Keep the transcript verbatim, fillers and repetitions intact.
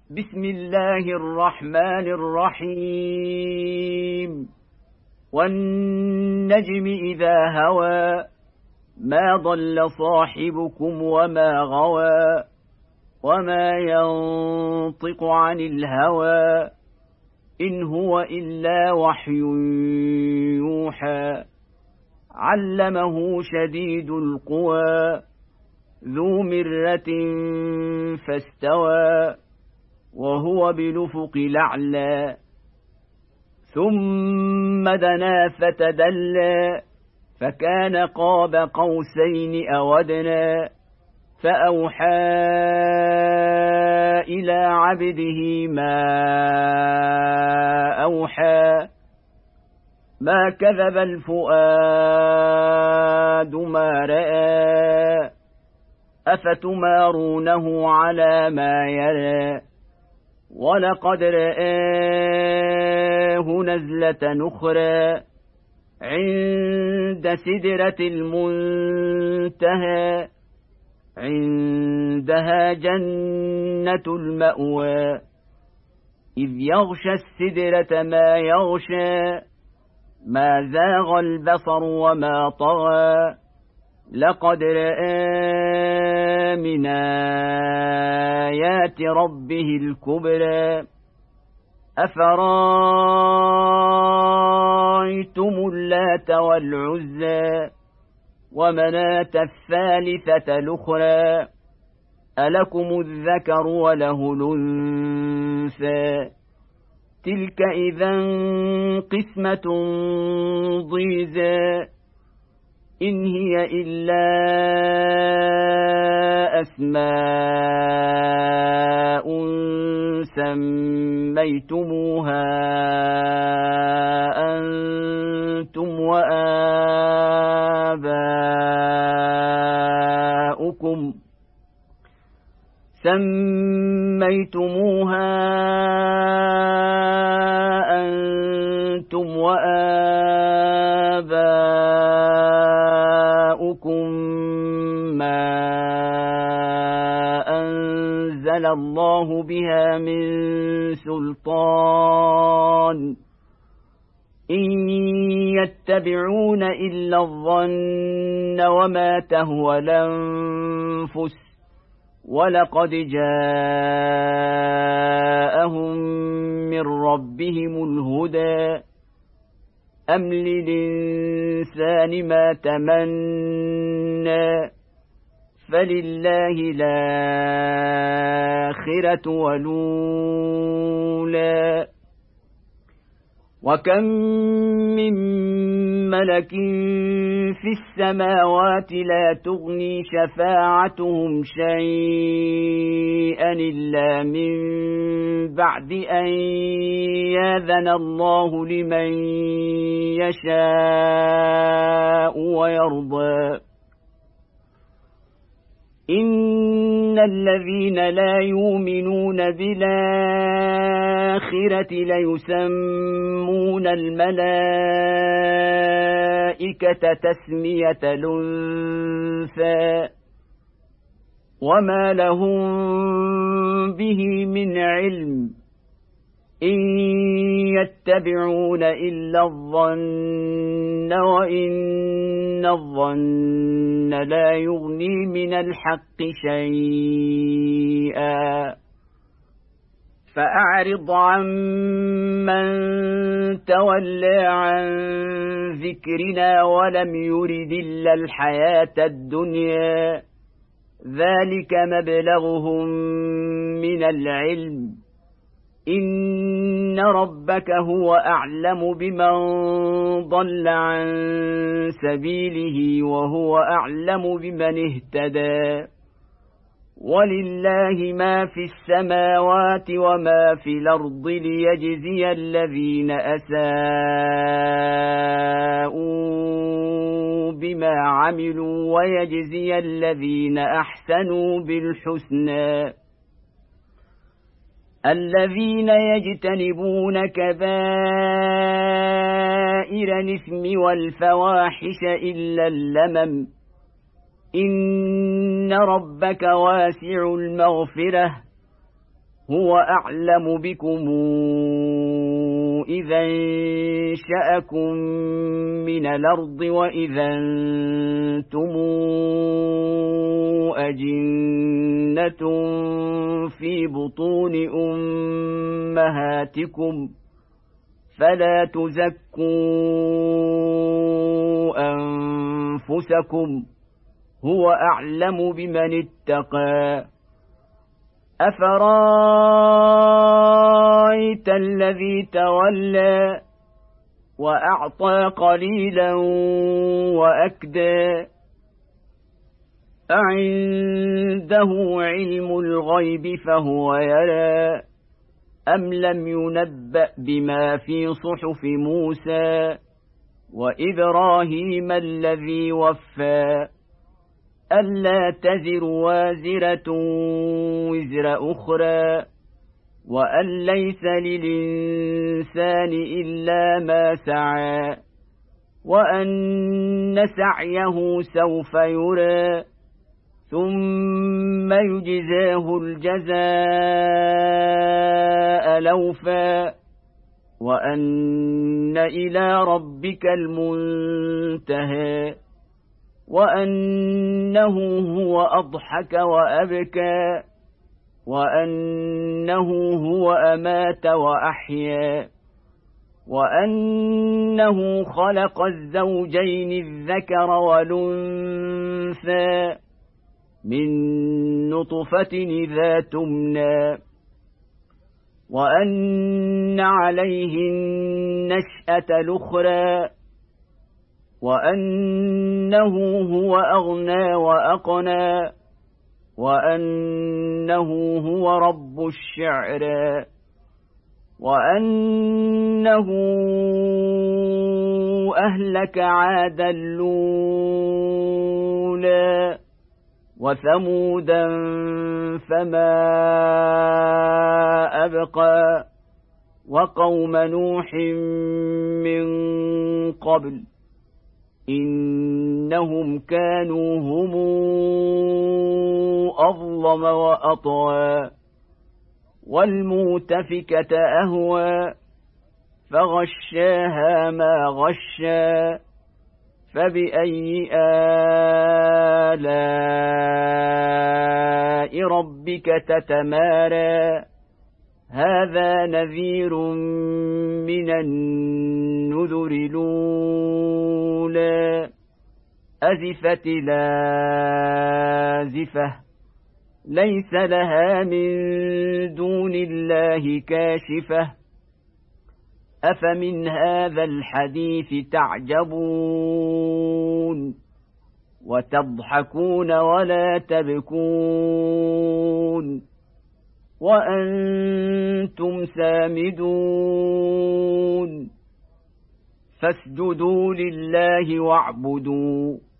بسم الله الرحمن الرحيم والنجم إذا هوى ما ضل صاحبكم وما غوى وما ينطق عن الهوى إن هو إلا وحي يوحى علمه شديد القوى ذو مرة فاستوى وهو بالأفق الأعلى ثم دنا فتدلى فكان قاب قوسين أو أدنى فأوحى إلى عبده ما أوحى ما كذب الفؤاد ما رأى أفتمارونه على ما يرى ولقد رآه نزلة أخرى عند سدرة المنتهى عندها جنة المأوى إذ يغشى السدرة ما يغشى ما زاغ البصر وما طغى لقد رأى من آيات ربه الكبرى أفرايتم اللات والعزى ومناة الثالثة الأخرى ألكم الذكر وله الأنثى تلك إذا قسمة ضيزى إن هي إلا أسماء سميتموها أنتم وآباؤكم سميتموها أنتم وآباؤكم ما أنزل الله بها من سلطان إن يتبعون إلا الظن وما تهوى الأنفس ولقد جاءهم من ربهم الهدى أم للإنسان ما تمنى فلله الآخرة والأولى وكم من ملك في السماوات لا تغني شفاعتهم شيئا إلا من بعد أن يأذن الله لمن يشاء ويرضى إن الذين لا يؤمنون بالآخرة ليسمون الملائكة تسمية الأنثى وما لهم به من علم إن يتبعون إلا الظن وإن الظن لا يغني من الحق شيئا فأعرض عن من تولى عن ذكرنا ولم يرد إلا الحياة الدنيا ذلك مبلغهم من العلم إن ربك هو أعلم بمن ضل عن سبيله وهو أعلم بمن اهتدى ولله ما في السماوات وما في الأرض ليجزي الذين أساءوا بما عملوا ويجزي الذين أحسنوا بالحسنى الذين يجتنبون كبائر الإثم والفواحش إلا اللمم إن ربك واسع المغفرة هو أعلم بكم إذا انشأكم من الأرض وإذا أنتم أجنة في بطون أمهاتكم فلا تزكوا أنفسكم هو أعلم بمن اتقى أفرأيت الذي تولى وأعطى قليلا وأكدى أعنده علم الغيب فهو يرى أم لم ينبأ بما في صحف موسى وإبراهيم الذي وفى ألا تزر وازرة وزر أخرى وأن ليس للإنسان إلا ما سعى وأن سعيه سوف يرى ثم يجزاه الجزاء الأوفى وأن إلى ربك المنتهى وأنه هو أضحك وأبكى وأنه هو أمات وأحيا وأنه خلق الزوجين الذكر والأنثى من نطفة إذا تمنى وأن عليه النشأة الأخرى وأنه هو أغنى وأقنى وأنه هو رب الشعرى وأنه أهلك عادا الأولى وثمودا فما أبقى وقوم نوح من قبل إنهم كانوا هم أظلم وأطغى والمؤتفكة أهوى فغشاها ما غشى فبأي آلاء ربك تتمارى هذا نذير من النذر الأولى أزفت لازفة ليس لها من دون الله كاشفة أفمن هذا الحديث تعجبون وتضحكون ولا تبكون وأنتم سامدون فاسجدوا لله واعبدوا